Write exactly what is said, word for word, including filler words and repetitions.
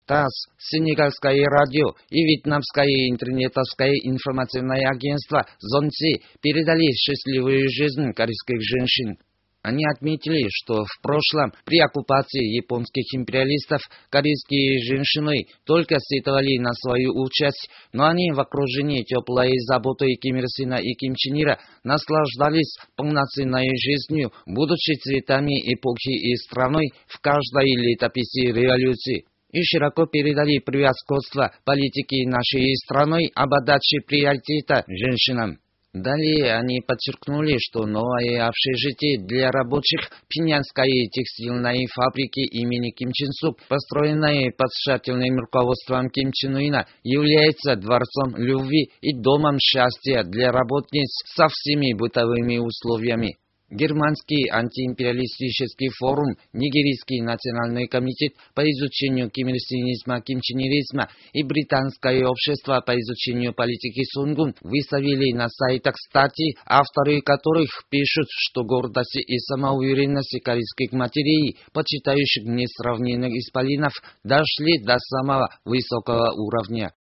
ТАСС, Сенегальское радио и Вьетнамское интернетовское информационное агентство «Зонци» передали счастливую жизнь корейских женщин. Они отметили, что в прошлом при оккупации японских империалистов корейские женщины только сетовали на свою участь, но они в окружении теплой заботы Ким Ир Сена и Ким Чен Ира наслаждались полноценной жизнью, будучи цветами эпохи и страной в каждой летописи революции. И широко передали превосходство политики нашей страны об отдаче приоритета женщинам. Далее они подчеркнули, что новое общежитие для рабочих Пинянской текстильной фабрики имени Ким Чен Сук, построенное под тщательным руководством Ким Чен Ына, является дворцом любви и домом счастья для работниц со всеми бытовыми условиями. Германский антиимпериалистический форум, Нигерийский национальный комитет по изучению кимирсинизма, кимченеризма и Британское общество по изучению политики Сунгун выставили на сайтах статьи, авторы которых пишут, что гордость и самоуверенность корейских матерей, почитающих несравненных исполинов, дошли до самого высокого уровня.